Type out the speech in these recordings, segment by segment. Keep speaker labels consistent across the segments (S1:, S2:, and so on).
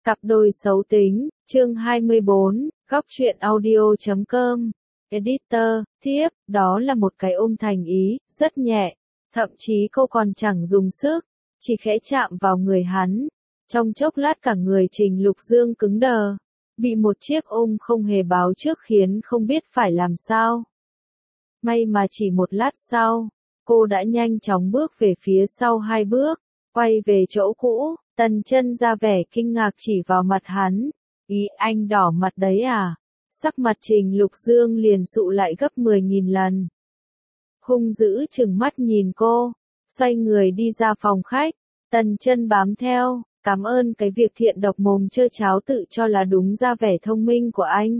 S1: Cặp đôi xấu tính, chương 24, góc truyện audio.com. Editor, tiếp, đó là một cái ôm thành ý, rất nhẹ. Thậm chí cô còn chẳng dùng sức, chỉ khẽ chạm vào người hắn. Trong chốc lát cả người Trình Lục Dương cứng đờ. Bị một chiếc ôm không hề báo trước khiến không biết phải làm sao. May mà chỉ một lát sau, cô đã nhanh chóng bước về phía sau 2 bước, quay về chỗ cũ. Tần Chân ra vẻ kinh ngạc chỉ vào mặt hắn. Ý anh đỏ mặt đấy à? Sắc mặt Trình Lục Dương liền sụ lại gấp 10.000 lần. Hung dữ trừng mắt nhìn cô, xoay người đi ra phòng khách. Tần Chân bám theo, cảm ơn cái việc thiện độc mồm trơ cháo tự cho là đúng ra vẻ thông minh của anh.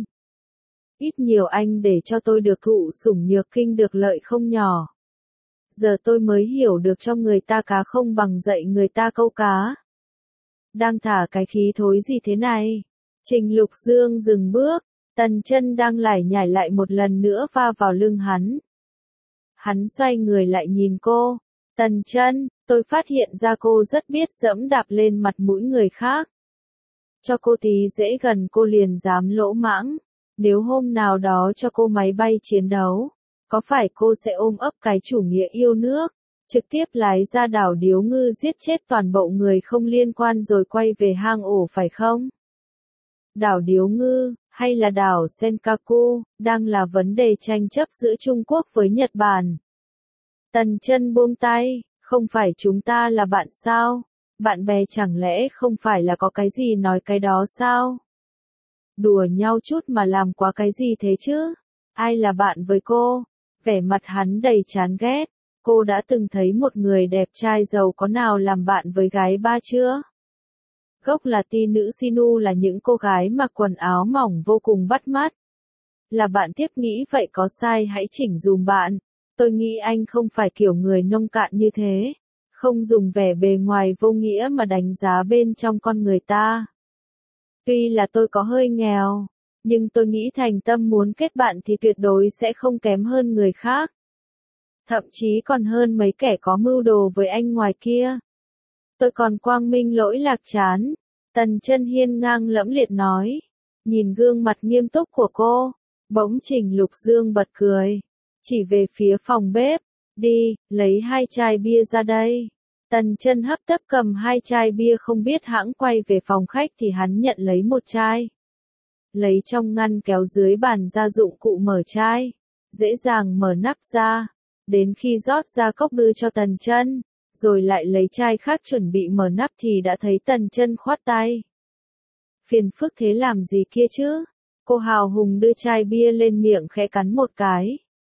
S1: Ít nhiều anh để cho tôi được thụ sủng nhược kinh được lợi không nhỏ. Giờ tôi mới hiểu được cho người ta cá không bằng dạy người ta câu cá. Đang thả cái khí thối gì thế này? Trình Lục Dương dừng bước, Tần Chân đang lải nhải lại một lần nữa va vào lưng hắn. Hắn xoay người lại nhìn cô. Tần Chân, tôi phát hiện ra cô rất biết dẫm đạp lên mặt mũi người khác. Cho cô tí dễ gần cô liền dám lỗ mãng. Nếu hôm nào đó cho cô máy bay chiến đấu, có phải cô sẽ ôm ấp cái chủ nghĩa yêu nước, trực tiếp lái ra đảo Điếu Ngư giết chết toàn bộ người không liên quan rồi quay về hang ổ phải không? Đảo Điếu Ngư, hay là đảo Senkaku, đang là vấn đề tranh chấp giữa Trung Quốc với Nhật Bản. Tần Chân buông tay, không phải chúng ta là bạn sao? Bạn bè chẳng lẽ không phải là có cái gì nói cái đó sao? Đùa nhau chút mà làm quá cái gì thế chứ? Ai là bạn với cô? Vẻ mặt hắn đầy chán ghét. Cô đã từng thấy một người đẹp trai giàu có nào làm bạn với gái ba chưa? Gốc là ti nữ Sinu là những cô gái mặc quần áo mỏng vô cùng bắt mắt. Là bạn tiếp nghĩ vậy có sai hãy chỉnh dùm bạn. Tôi nghĩ anh không phải kiểu người nông cạn như thế. Không dùng vẻ bề ngoài vô nghĩa mà đánh giá bên trong con người ta. Tuy là tôi có hơi nghèo, nhưng tôi nghĩ thành tâm muốn kết bạn thì tuyệt đối sẽ không kém hơn người khác. Thậm chí còn hơn mấy kẻ có mưu đồ với anh ngoài kia. Tôi còn quang minh lỗi lạc chán. Tần Chân hiên ngang lẫm liệt nói. Nhìn gương mặt nghiêm túc của cô, bỗng Trình Lục Dương bật cười. Chỉ về phía phòng bếp. Đi, lấy 2 chai bia ra đây. Tần Chân hấp tấp cầm 2 chai bia không biết hãng quay về phòng khách thì hắn nhận lấy 1 chai. Lấy trong ngăn kéo dưới bàn ra dụng cụ mở chai. Dễ dàng mở nắp ra. Đến khi rót ra cốc đưa cho Tần Chân, rồi lại lấy chai khác chuẩn bị mở nắp thì đã thấy Tần Chân khoát tay. Phiền phức thế làm gì kia chứ? Cô hào hùng đưa chai bia lên miệng khẽ cắn một cái.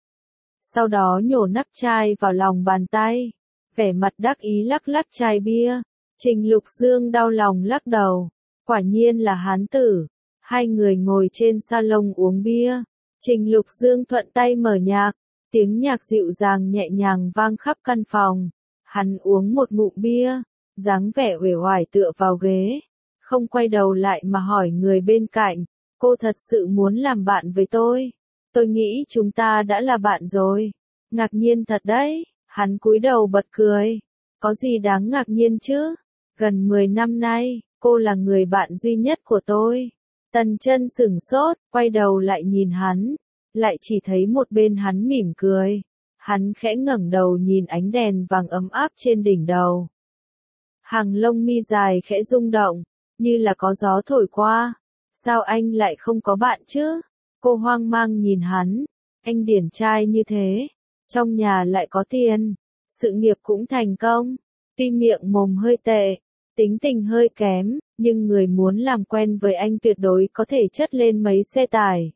S1: Sau đó nhổ nắp chai vào lòng bàn tay. Vẻ mặt đắc ý lắc lắc chai bia. Trình Lục Dương đau lòng lắc đầu. Quả nhiên là hán tử. Hai người ngồi trên salon uống bia. Trình Lục Dương thuận tay mở nhạc. Tiếng nhạc dịu dàng nhẹ nhàng vang khắp căn phòng. Hắn uống một ngụm bia, dáng vẻ uể oải tựa vào ghế, không quay đầu lại mà hỏi người bên cạnh, cô thật sự muốn làm bạn với tôi? Tôi nghĩ chúng ta đã là bạn rồi. Ngạc nhiên thật đấy, hắn cúi đầu bật cười. Có gì đáng ngạc nhiên chứ? Gần 10 năm nay, cô là người bạn duy nhất của tôi. Tần Chân sửng sốt, quay đầu lại nhìn hắn. Lại chỉ thấy một bên hắn mỉm cười. Hắn khẽ ngẩng đầu nhìn ánh đèn vàng ấm áp trên đỉnh đầu. Hàng lông mi dài khẽ rung động, như là có gió thổi qua. Sao anh lại không có bạn chứ? Cô hoang mang nhìn hắn. Anh điển trai như thế, trong nhà lại có tiền, sự nghiệp cũng thành công. Tuy miệng mồm hơi tệ, tính tình hơi kém, nhưng người muốn làm quen với anh tuyệt đối có thể chất lên mấy xe tải.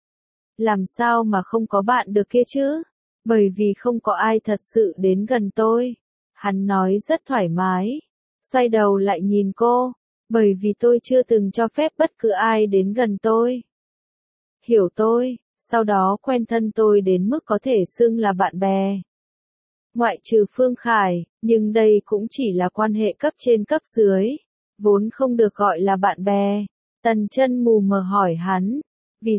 S1: Làm sao mà không có bạn được kia chứ? Bởi vì không có ai thật sự đến gần tôi. Hắn nói rất thoải mái. Xoay đầu lại nhìn cô. Bởi vì tôi chưa từng cho phép bất cứ ai đến gần tôi. Hiểu tôi, sau đó quen thân tôi đến mức có thể xưng là bạn bè. Ngoại trừ Phương Khải, nhưng đây cũng chỉ là quan hệ cấp trên cấp dưới. Vốn không được gọi là bạn bè. Tần Chân mù mờ hỏi hắn. Vì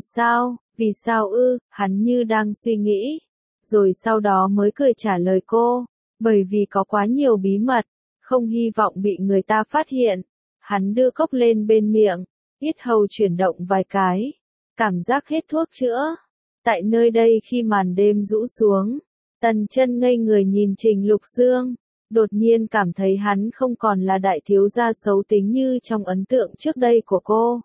S1: sao ư? Hắn như đang suy nghĩ. Rồi sau đó mới cười trả lời cô. Bởi vì có quá nhiều bí mật. Không hy vọng bị người ta phát hiện. Hắn đưa cốc lên bên miệng, yết hầu chuyển động vài cái, cảm giác hết thuốc chữa. Tại nơi đây khi màn đêm rũ xuống, Tần Chân ngây người nhìn Trình Lục Dương, đột nhiên cảm thấy hắn không còn là đại thiếu gia xấu tính như trong ấn tượng trước đây của cô.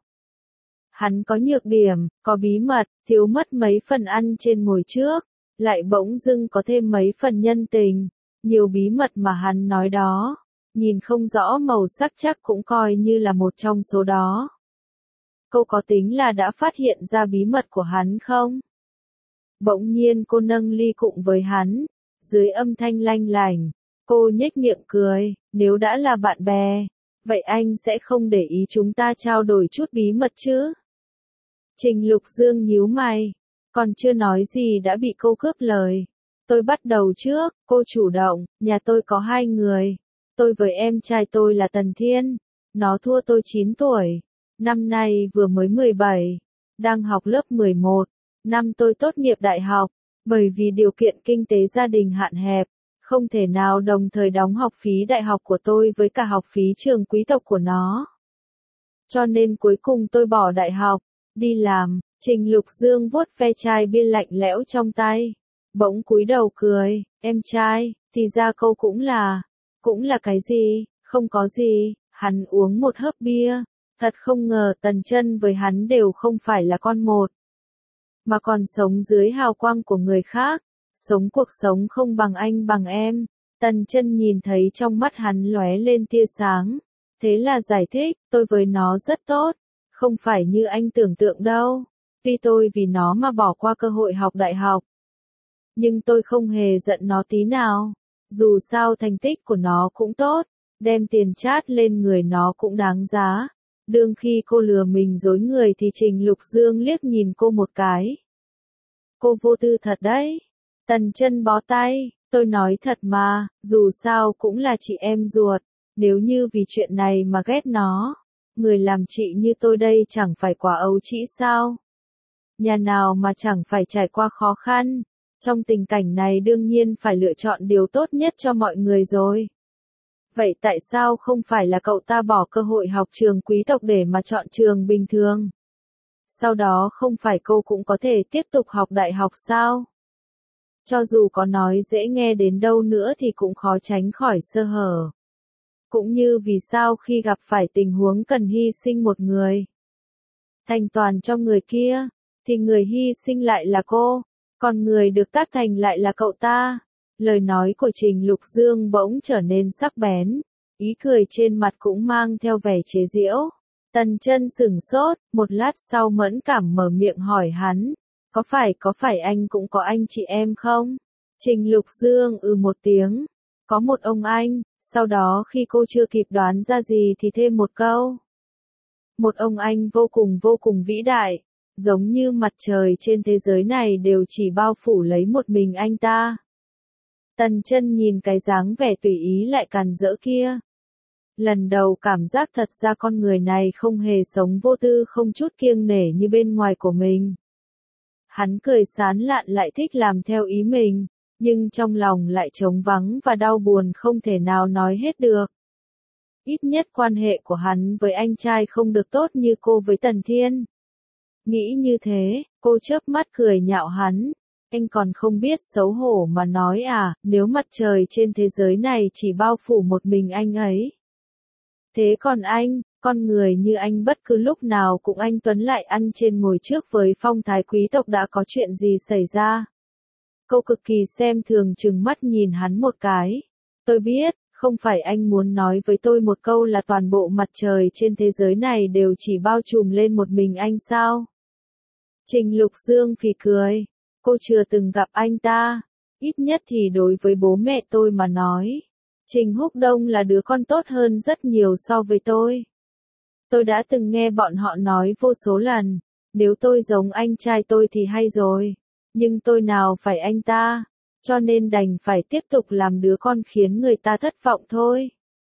S1: Hắn có nhược điểm, có bí mật, thiếu mất mấy phần ăn trên ngồi trước, lại bỗng dưng có thêm mấy phần nhân tình, nhiều bí mật mà hắn nói đó, nhìn không rõ màu sắc chắc cũng coi như là một trong số đó. Cô có tính là đã phát hiện ra bí mật của hắn không? Bỗng nhiên cô nâng ly cụng với hắn, dưới âm thanh lanh lành, cô nhếch miệng cười, nếu đã là bạn bè, vậy anh sẽ không để ý chúng ta trao đổi chút bí mật chứ? Trình Lục Dương nhíu mày, còn chưa nói gì đã bị cô cướp lời. Tôi bắt đầu trước, cô chủ động, nhà tôi có 2 người. Tôi với em trai tôi là Tần Thiên, nó thua tôi 9 tuổi, năm nay vừa mới 17, đang học lớp 11, năm tôi tốt nghiệp đại học, bởi vì điều kiện kinh tế gia đình hạn hẹp, không thể nào đồng thời đóng học phí đại học của tôi với cả học phí trường quý tộc của nó. Cho nên cuối cùng tôi bỏ đại học, đi làm. Trình Lục Dương vuốt ve chai bia lạnh lẽo trong tay, bỗng cúi đầu cười, em trai, thì ra câu cũng là cái gì, không có gì. Hắn uống một hớp bia, thật không ngờ Tần Chân với hắn đều không phải là con một, mà còn sống dưới hào quang của người khác, sống cuộc sống không bằng anh bằng em. Tần Chân nhìn thấy trong mắt hắn lóe lên tia sáng, thế là giải thích, tôi với nó rất tốt, không phải như anh tưởng tượng đâu. Tuy tôi vì nó mà bỏ qua cơ hội học đại học, nhưng tôi không hề giận nó tí nào. Dù sao thành tích của nó cũng tốt, đem tiền chát lên người nó cũng đáng giá. Đương khi cô lừa mình dối người thì Trình Lục Dương liếc nhìn cô một cái. Cô vô tư thật đấy. Tần Chân bó tay, tôi nói thật mà, dù sao cũng là chị em ruột, nếu như vì chuyện này mà ghét nó, người làm chị như tôi đây chẳng phải quả ấu trĩ sao? Nhà nào mà chẳng phải trải qua khó khăn, trong tình cảnh này đương nhiên phải lựa chọn điều tốt nhất cho mọi người rồi. Vậy tại sao không phải là cậu ta bỏ cơ hội học trường quý tộc để mà chọn trường bình thường? Sau đó không phải cô cũng có thể tiếp tục học đại học sao? Cho dù có nói dễ nghe đến đâu nữa thì cũng khó tránh khỏi sơ hở. Cũng như vì sao khi gặp phải tình huống cần hy sinh một người, thành toàn cho người kia, thì người hy sinh lại là cô, còn người được tác thành lại là cậu ta. Lời nói của Trình Lục Dương bỗng trở nên sắc bén, ý cười trên mặt cũng mang theo vẻ chế giễu. Tần Chân sửng sốt, một lát sau mẫn cảm mở miệng hỏi hắn, có phải anh cũng có anh chị em không? Trình Lục Dương một tiếng, có một ông anh, sau đó khi cô chưa kịp đoán ra gì thì thêm một câu. Một ông anh vô cùng vĩ đại, giống như mặt trời trên thế giới này đều chỉ bao phủ lấy một mình anh ta. Tần Chân nhìn cái dáng vẻ tùy ý lại càn rỡ kia. Lần đầu cảm giác thật ra con người này không hề sống vô tư không chút kiêng nể như bên ngoài của mình. Hắn cười sán lạn lại thích làm theo ý mình, nhưng trong lòng lại trống vắng và đau buồn không thể nào nói hết được. Ít nhất quan hệ của hắn với anh trai không được tốt như cô với Tần Thiên. Nghĩ như thế, cô chớp mắt cười nhạo hắn. Anh còn không biết xấu hổ mà nói à, nếu mặt trời trên thế giới này chỉ bao phủ một mình anh ấy. Thế còn anh, con người như anh bất cứ lúc nào cũng anh tuấn lại ăn trên ngồi trước với phong thái quý tộc đã có chuyện gì xảy ra. Cô cực kỳ xem thường trừng mắt nhìn hắn một cái. Tôi biết, không phải anh muốn nói với tôi một câu là toàn bộ mặt trời trên thế giới này đều chỉ bao trùm lên một mình anh sao? Trình Lục Dương phì cười. Cô chưa từng gặp anh ta, ít nhất thì đối với bố mẹ tôi mà nói. Trình Húc Đông là đứa con tốt hơn rất nhiều so với tôi. Tôi đã từng nghe bọn họ nói vô số lần, nếu tôi giống anh trai tôi thì hay rồi, nhưng tôi nào phải anh ta, cho nên đành phải tiếp tục làm đứa con khiến người ta thất vọng thôi.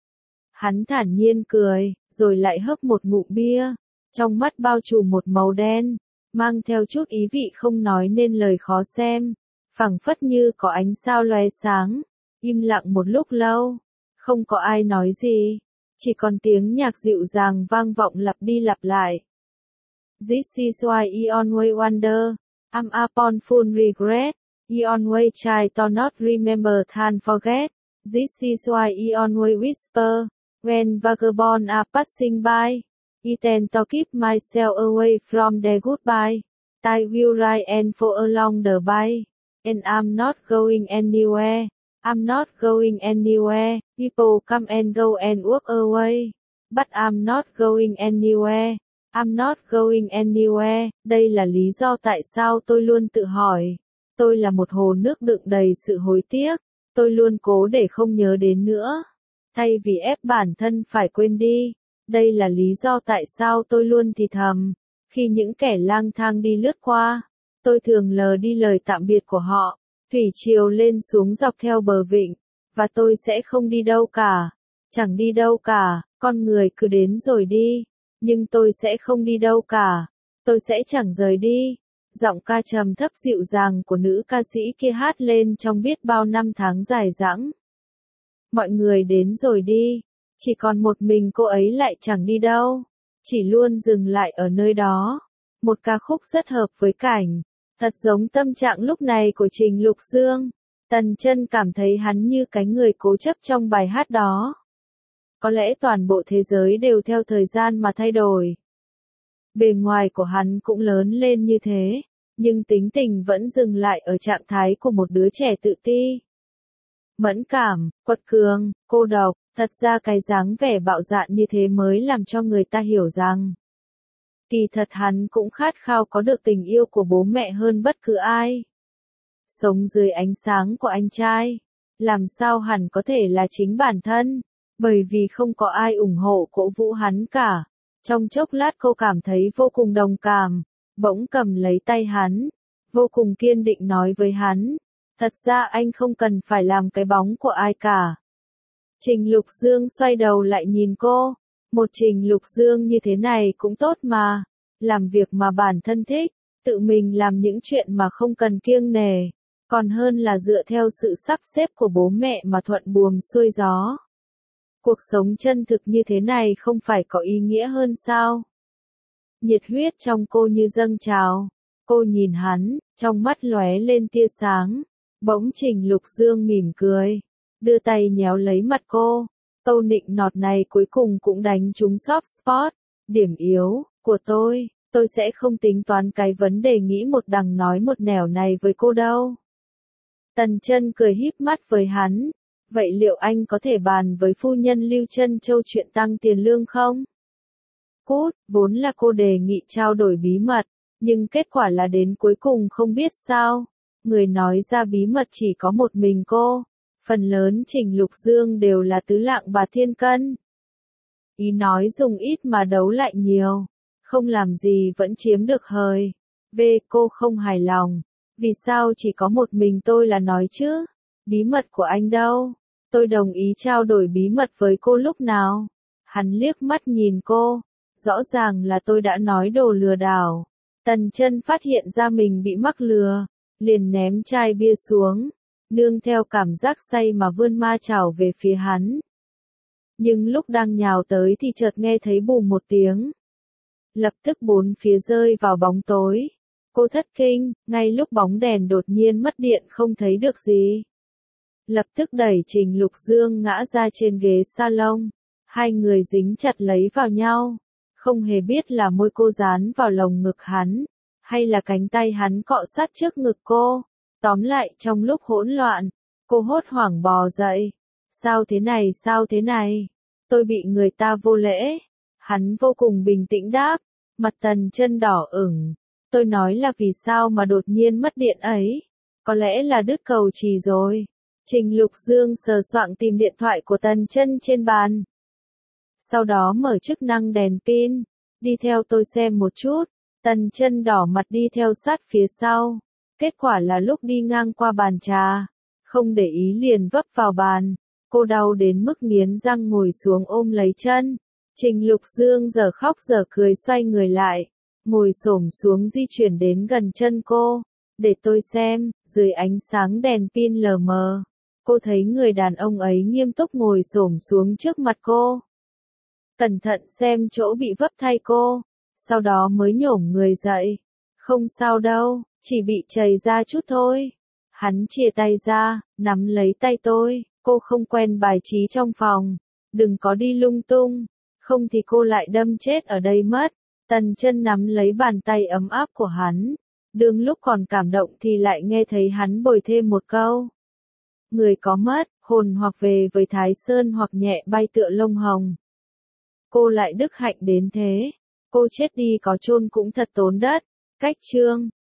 S1: Hắn thản nhiên cười, rồi lại hớp một ngụm bia, trong mắt bao trùm một màu đen, mang theo chút ý vị không nói nên lời khó xem, phảng phất như có ánh sao lóe sáng. Im lặng một lúc lâu, không có ai nói gì. Chỉ còn tiếng nhạc dịu dàng vang vọng lặp đi lặp lại. This is why I always wonder, I'm upon full regret, I always try to not remember than forget. This is why I always whisper, when vagabonds are passing by, I tend to keep myself away from their goodbye. I will ride and fall along the bay, and I'm not going anywhere. I'm not going anywhere. People come and go and walk away, but I'm not going anywhere. I'm not going anywhere. Đây là lý do tại sao tôi luôn tự hỏi. Tôi là một hồ nước đựng đầy sự hối tiếc. Tôi luôn cố để không nhớ đến nữa, thay vì ép bản thân phải quên đi. Đây là lý do tại sao tôi luôn thì thầm. Khi những kẻ lang thang đi lướt qua, tôi thường lờ đi lời tạm biệt của họ. Thủy triều lên xuống dọc theo bờ vịnh, và tôi sẽ không đi đâu cả. Chẳng đi đâu cả, con người cứ đến rồi đi. Nhưng tôi sẽ không đi đâu cả. Tôi sẽ chẳng rời đi. Giọng ca trầm thấp dịu dàng của nữ ca sĩ kia hát lên trong biết bao năm tháng dài dẳng. Mọi người đến rồi đi. Chỉ còn một mình cô ấy lại chẳng đi đâu. Chỉ luôn dừng lại ở nơi đó. Một ca khúc rất hợp với cảnh. Thật giống tâm trạng lúc này của Trình Lục Dương. Tần Chân cảm thấy hắn như cái người cố chấp trong bài hát đó. Có lẽ toàn bộ thế giới đều theo thời gian mà thay đổi. Bề ngoài của hắn cũng lớn lên như thế, nhưng tính tình vẫn dừng lại ở trạng thái của một đứa trẻ tự ti. Mẫn cảm, quật cường, cô độc, thật ra cái dáng vẻ bạo dạn như thế mới làm cho người ta hiểu rằng kỳ thật hắn cũng khát khao có được tình yêu của bố mẹ hơn bất cứ ai. Sống dưới ánh sáng của anh trai, làm sao hẳn có thể là chính bản thân, bởi vì không có ai ủng hộ cổ vũ hắn cả. Trong chốc lát cô cảm thấy vô cùng đồng cảm, bỗng cầm lấy tay hắn, vô cùng kiên định nói với hắn, thật ra anh không cần phải làm cái bóng của ai cả. Trình Lục Dương xoay đầu lại nhìn cô, một Trình Lục Dương như thế này cũng tốt mà, làm việc mà bản thân thích, tự mình làm những chuyện mà không cần kiêng nể, còn hơn là dựa theo sự sắp xếp của bố mẹ mà thuận buồm xuôi gió. Cuộc sống chân thực như thế này không phải có ý nghĩa hơn sao? Nhiệt huyết trong cô như dâng trào. Cô nhìn hắn, trong mắt lóe lên tia sáng. Bỗng Trình Lục Dương mỉm cười, đưa tay nhéo lấy mặt cô. Câu nịnh nọt này cuối cùng cũng đánh trúng soft spot, điểm yếu của tôi sẽ không tính toán cái vấn đề nghĩ một đằng nói một nẻo này với cô đâu. Tần Chân cười híp mắt với hắn. Vậy liệu anh có thể bàn với phu nhân Lưu Trân Châu chuyện tăng tiền lương không? Cút, vốn là cô đề nghị trao đổi bí mật, nhưng kết quả là đến cuối cùng không biết sao. Người nói ra bí mật chỉ có một mình cô. Phần lớn Trình Lục Dương đều là tứ lạng bạc thiên cân. Ý nói dùng ít mà đấu lại nhiều. Không làm gì vẫn chiếm được hời. Cô không hài lòng. Vì sao chỉ có một mình tôi là nói chứ? Bí mật của anh đâu? Tôi đồng ý trao đổi bí mật với cô lúc nào? Hắn liếc mắt nhìn cô. Rõ ràng là tôi đã nói đồ lừa đảo. Tần Chân phát hiện ra mình bị mắc lừa, liền ném chai bia xuống, nương theo cảm giác say mà vươn ma chảo về phía hắn. Nhưng lúc đang nhào tới thì chợt nghe thấy bù một tiếng. Lập tức bốn phía rơi vào bóng tối. Cô thất kinh, ngay lúc bóng đèn đột nhiên mất điện không thấy được gì. Lập tức đẩy Trình Lục Dương ngã ra trên ghế salon. Hai người dính chặt lấy vào nhau. Không hề biết là môi cô dán vào lồng ngực hắn, hay là cánh tay hắn cọ sát trước ngực cô. Tóm lại trong lúc hỗn loạn, cô hốt hoảng bò dậy. Sao thế này? Tôi bị người ta vô lễ. Hắn vô cùng bình tĩnh đáp, mặt Tần Chân đỏ ửng. Tôi nói là vì sao mà đột nhiên mất điện ấy? Có lẽ là đứt cầu chì rồi. Trình Lục Dương sờ soạng tìm điện thoại của Tần Chân trên bàn. Sau đó mở chức năng đèn pin. Đi theo tôi xem một chút. Tần Chân đỏ mặt đi theo sát phía sau. Kết quả là lúc đi ngang qua bàn trà, không để ý liền vấp vào bàn. Cô đau đến mức nghiến răng ngồi xuống ôm lấy chân. Trình Lục Dương giờ khóc giờ cười xoay người lại, ngồi xổm xuống di chuyển đến gần chân cô. Để tôi xem, dưới ánh sáng đèn pin lờ mờ, cô thấy người đàn ông ấy nghiêm túc ngồi xổm xuống trước mặt cô. cẩn thận xem chỗ bị vấp thay cô, sau đó mới nhổm người dậy. Không sao đâu, chỉ bị chảy ra chút thôi. Hắn chia tay ra, nắm lấy tay tôi, cô không quen bài trí trong phòng, đừng có đi lung tung, không thì cô lại đâm chết ở đây mất. Tần Chân nắm lấy bàn tay ấm áp của hắn, đương lúc còn cảm động thì lại nghe thấy hắn bồi thêm một câu. Người có mất, hồn hoặc về với Thái Sơn hoặc nhẹ bay tựa lông hồng. Cô lại đức hạnh đến thế, cô chết đi có chôn cũng thật tốn đất. Cách chương